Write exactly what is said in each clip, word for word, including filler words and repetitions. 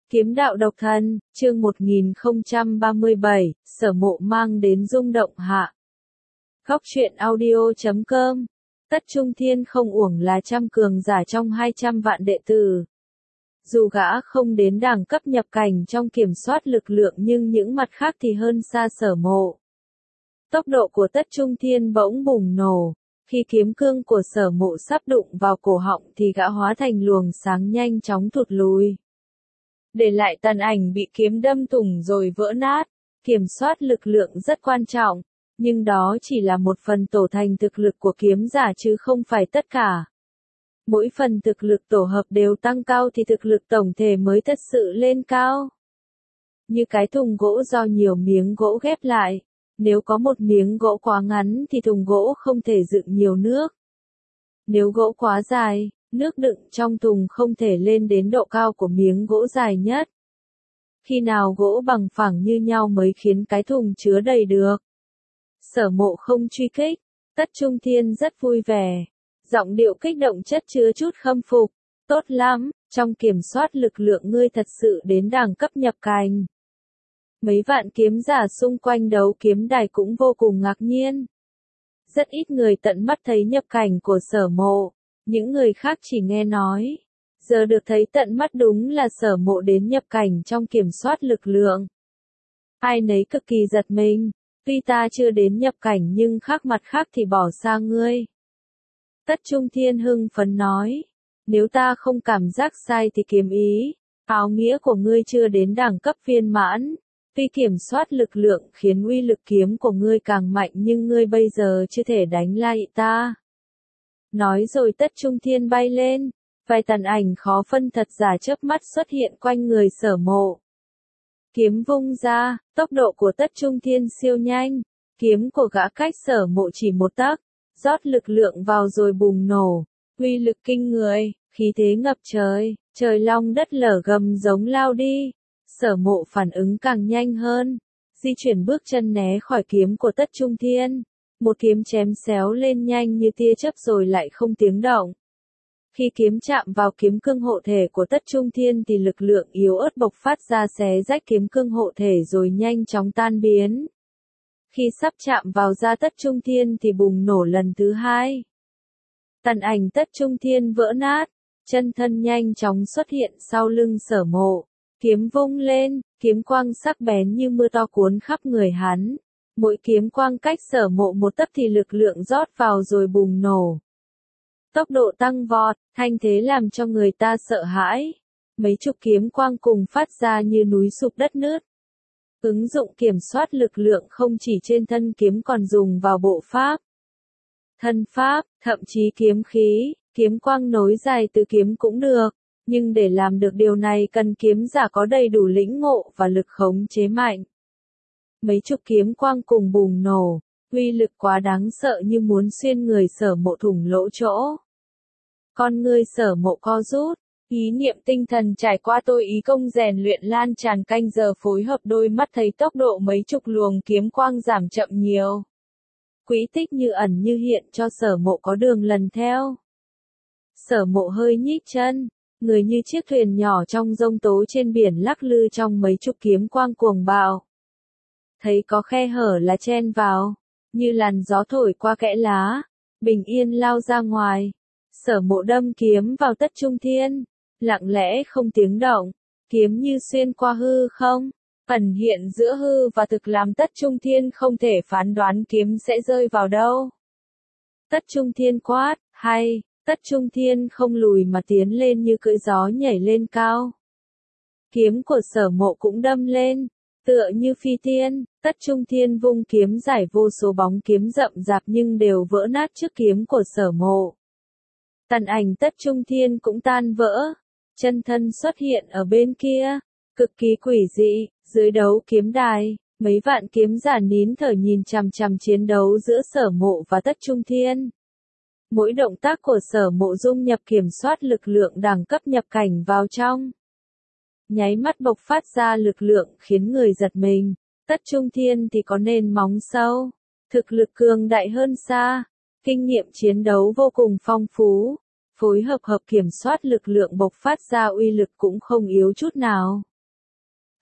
Kiếm đạo độc thân, chương một nghìn không trăm ba mươi bảy, Sở Mộ mang đến rung động hạ. Góc truyện audio chấm com. Tất Trung Thiên không uổng là trăm cường giả trong hai trăm vạn đệ tử. Dù gã không đến đẳng cấp nhập cảnh trong kiểm soát lực lượng nhưng những mặt khác thì hơn xa Sở Mộ. Tốc độ của Tất Trung Thiên bỗng bùng nổ. Khi kiếm cương của Sở Mộ sắp đụng vào cổ họng thì gã hóa thành luồng sáng nhanh chóng thụt lùi. Để lại tàn ảnh bị kiếm đâm thủng rồi vỡ nát. Kiểm soát lực lượng rất quan trọng, nhưng đó chỉ là một phần tổ thành thực lực của kiếm giả chứ không phải tất cả. Mỗi phần thực lực tổ hợp đều tăng cao thì thực lực tổng thể mới thật sự lên cao. Như cái thùng gỗ do nhiều miếng gỗ ghép lại, nếu có một miếng gỗ quá ngắn thì thùng gỗ không thể đựng nhiều nước. Nếu gỗ quá dài, nước đựng trong thùng không thể lên đến độ cao của miếng gỗ dài nhất. Khi nào gỗ bằng phẳng như nhau mới khiến cái thùng chứa đầy được. Sở Mộ không truy kích, Tất Trung Thiên rất vui vẻ. Giọng điệu kích động chất chứa chút khâm phục. Tốt lắm, trong kiểm soát lực lượng ngươi thật sự đến đẳng cấp nhập cảnh. Mấy vạn kiếm giả xung quanh đấu kiếm đài cũng vô cùng ngạc nhiên. Rất ít người tận mắt thấy nhập cảnh của Sở Mộ. Những người khác chỉ nghe nói. Giờ được thấy tận mắt đúng là Sở Mộ đến nhập cảnh trong kiểm soát lực lượng. Ai nấy cực kỳ giật mình. Tuy ta chưa đến nhập cảnh nhưng khác mặt khác thì bỏ xa ngươi. Tất Trung Thiên hưng phấn nói. Nếu ta không cảm giác sai thì kiếm ý. Áo nghĩa của ngươi chưa đến đẳng cấp viên mãn. Tuy kiểm soát lực lượng khiến uy lực kiếm của ngươi càng mạnh nhưng ngươi bây giờ chưa thể đánh lại ta. Nói rồi Tất Trung Thiên bay lên, vài tàn ảnh khó phân thật giả chớp mắt xuất hiện quanh người Sở Mộ. Kiếm vung ra, tốc độ của Tất Trung Thiên siêu nhanh, kiếm của gã cách Sở Mộ chỉ một tấc, rót lực lượng vào rồi bùng nổ, uy lực kinh người, khí thế ngập trời, trời long đất lở gầm giống lao đi. Sở Mộ phản ứng càng nhanh hơn, di chuyển bước chân né khỏi kiếm của Tất Trung Thiên. Một kiếm chém xéo lên nhanh như tia chớp rồi lại không tiếng động. Khi kiếm chạm vào kiếm cương hộ thể của Tất Trung Thiên thì lực lượng yếu ớt bộc phát ra xé rách kiếm cương hộ thể rồi nhanh chóng tan biến. Khi sắp chạm vào da Tất Trung Thiên thì bùng nổ lần thứ hai. Tàn ảnh Tất Trung Thiên vỡ nát, chân thân nhanh chóng xuất hiện sau lưng Sở Mộ. Kiếm vung lên, kiếm quang sắc bén như mưa to cuốn khắp người hắn. Mỗi kiếm quang cách Sở Mộ một tấc thì lực lượng rót vào rồi bùng nổ. Tốc độ tăng vọt, thanh thế làm cho người ta sợ hãi. Mấy chục kiếm quang cùng phát ra như núi sụp đất nứt. Ứng dụng kiểm soát lực lượng không chỉ trên thân kiếm còn dùng vào bộ pháp, thân pháp, thậm chí kiếm khí, kiếm quang nối dài từ kiếm cũng được. Nhưng để làm được điều này cần kiếm giả có đầy đủ lĩnh ngộ và lực khống chế mạnh. Mấy chục kiếm quang cùng bùng nổ, uy lực quá đáng sợ như muốn xuyên người Sở Mộ thủng lỗ chỗ. Con ngươi Sở Mộ co rút, ý niệm tinh thần trải qua tôi ý công rèn luyện lan tràn canh giờ phối hợp đôi mắt thấy tốc độ mấy chục luồng kiếm quang giảm chậm nhiều. Quỹ tích như ẩn như hiện cho Sở Mộ có đường lần theo. Sở Mộ hơi nhích chân. Người như chiếc thuyền nhỏ trong giông tố trên biển lắc lư trong mấy chục kiếm quang cuồng bạo. Thấy có khe hở là chen vào, như làn gió thổi qua kẽ lá, bình yên lao ra ngoài. Sở Mộ đâm kiếm vào Tất Trung Thiên, lặng lẽ không tiếng động, kiếm như xuyên qua hư không, ẩn hiện giữa hư và thực làm Tất Trung Thiên không thể phán đoán kiếm sẽ rơi vào đâu. Tất Trung Thiên quát, hay. Tất Trung Thiên không lùi mà tiến lên như cưỡi gió nhảy lên cao. Kiếm của Sở Mộ cũng đâm lên, tựa như phi tiên, Tất Trung Thiên vung kiếm giải vô số bóng kiếm rậm rạp nhưng đều vỡ nát trước kiếm của Sở Mộ. Tàn ảnh Tất Trung Thiên cũng tan vỡ, chân thân xuất hiện ở bên kia, cực kỳ quỷ dị, dưới đấu kiếm đài, mấy vạn kiếm giả nín thở nhìn chằm chằm chiến đấu giữa Sở Mộ và Tất Trung Thiên. Mỗi động tác của Sở Mộ dung nhập kiểm soát lực lượng đẳng cấp nhập cảnh vào trong. Nháy mắt bộc phát ra lực lượng khiến người giật mình. Tất Trung Thiên thì có nền móng sâu, thực lực cường đại hơn xa, kinh nghiệm chiến đấu vô cùng phong phú, phối hợp hợp kiểm soát lực lượng bộc phát ra uy lực cũng không yếu chút nào.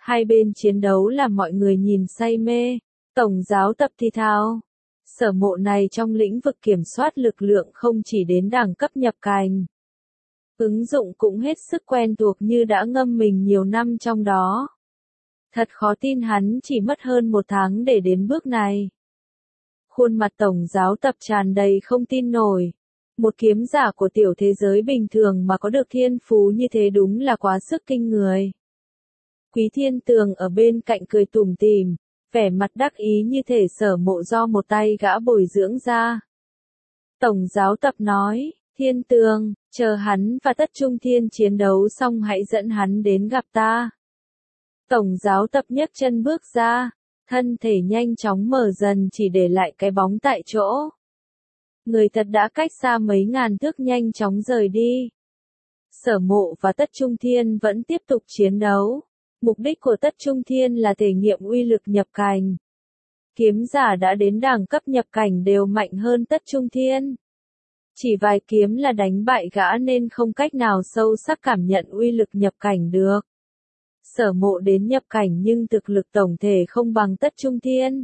Hai bên chiến đấu làm mọi người nhìn say mê. Tổng giáo tập thì thào. Sở Mộ này trong lĩnh vực kiểm soát lực lượng không chỉ đến đẳng cấp nhập cảnh. Ứng dụng cũng hết sức quen thuộc như đã ngâm mình nhiều năm trong đó. Thật khó tin hắn chỉ mất hơn một tháng để đến bước này. Khuôn mặt tổng giáo tập tràn đầy không tin nổi. Một kiếm giả của tiểu thế giới bình thường mà có được thiên phú như thế đúng là quá sức kinh người. Quý Thiên Tường ở bên cạnh cười tủm tỉm, vẻ mặt đắc ý như thể Sở Mộ do một tay gã bồi dưỡng ra. Tổng giáo tập nói, Thiên Tường, chờ hắn và Tất Trung Thiên chiến đấu xong hãy dẫn hắn đến gặp ta. Tổng giáo tập nhấc chân bước ra, thân thể nhanh chóng mở dần chỉ để lại cái bóng tại chỗ. Người thật đã cách xa mấy ngàn thước nhanh chóng rời đi. Sở Mộ và Tất Trung Thiên vẫn tiếp tục chiến đấu. Mục đích của Tất Trung Thiên là thể nghiệm uy lực nhập cảnh. Kiếm giả đã đến đẳng cấp nhập cảnh đều mạnh hơn Tất Trung Thiên. Chỉ vài kiếm là đánh bại gã nên không cách nào sâu sắc cảm nhận uy lực nhập cảnh được. Sở Mộ đến nhập cảnh nhưng thực lực tổng thể không bằng Tất Trung Thiên.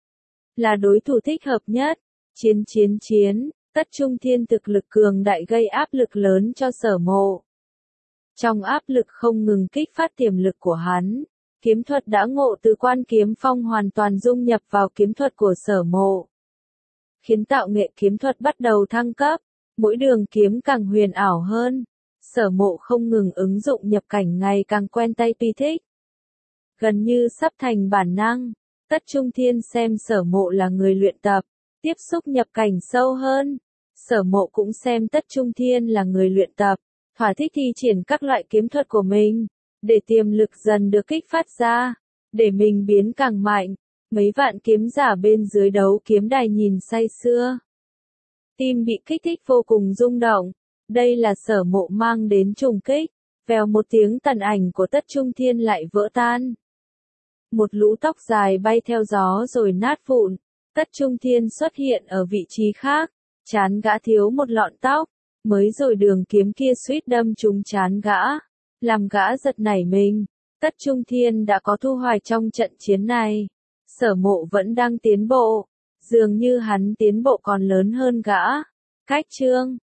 Là đối thủ thích hợp nhất. Chiến chiến chiến, Tất Trung Thiên thực lực cường đại gây áp lực lớn cho Sở Mộ. Trong áp lực không ngừng kích phát tiềm lực của hắn, kiếm thuật đã ngộ từ Quan Kiếm Phong hoàn toàn dung nhập vào kiếm thuật của Sở Mộ. Khiến tạo nghệ kiếm thuật bắt đầu thăng cấp, mỗi đường kiếm càng huyền ảo hơn. Sở Mộ không ngừng ứng dụng nhập cảnh ngày càng quen tay pi thích. Gần như sắp thành bản năng, Tất Trung Thiên xem Sở Mộ là người luyện tập, tiếp xúc nhập cảnh sâu hơn. Sở Mộ cũng xem Tất Trung Thiên là người luyện tập, thỏa thích thi triển các loại kiếm thuật của mình, để tiềm lực dần được kích phát ra, để mình biến càng mạnh. Mấy vạn kiếm giả bên dưới đấu kiếm đài nhìn say sưa. Tim bị kích thích vô cùng rung động. Đây là Sở Mộ mang đến trùng kích. Vèo một tiếng tàn ảnh của Tất Trung Thiên lại vỡ tan. Một lũ tóc dài bay theo gió rồi nát vụn. Tất Trung Thiên xuất hiện ở vị trí khác. Trán gã thiếu một lọn tóc. Mới rồi đường kiếm kia suýt đâm trúng trán gã. Làm gã giật nảy mình. Tất Trung Thiên đã có thu hoạch trong trận chiến này. Sở Mộ vẫn đang tiến bộ. Dường như hắn tiến bộ còn lớn hơn gã. Cách chương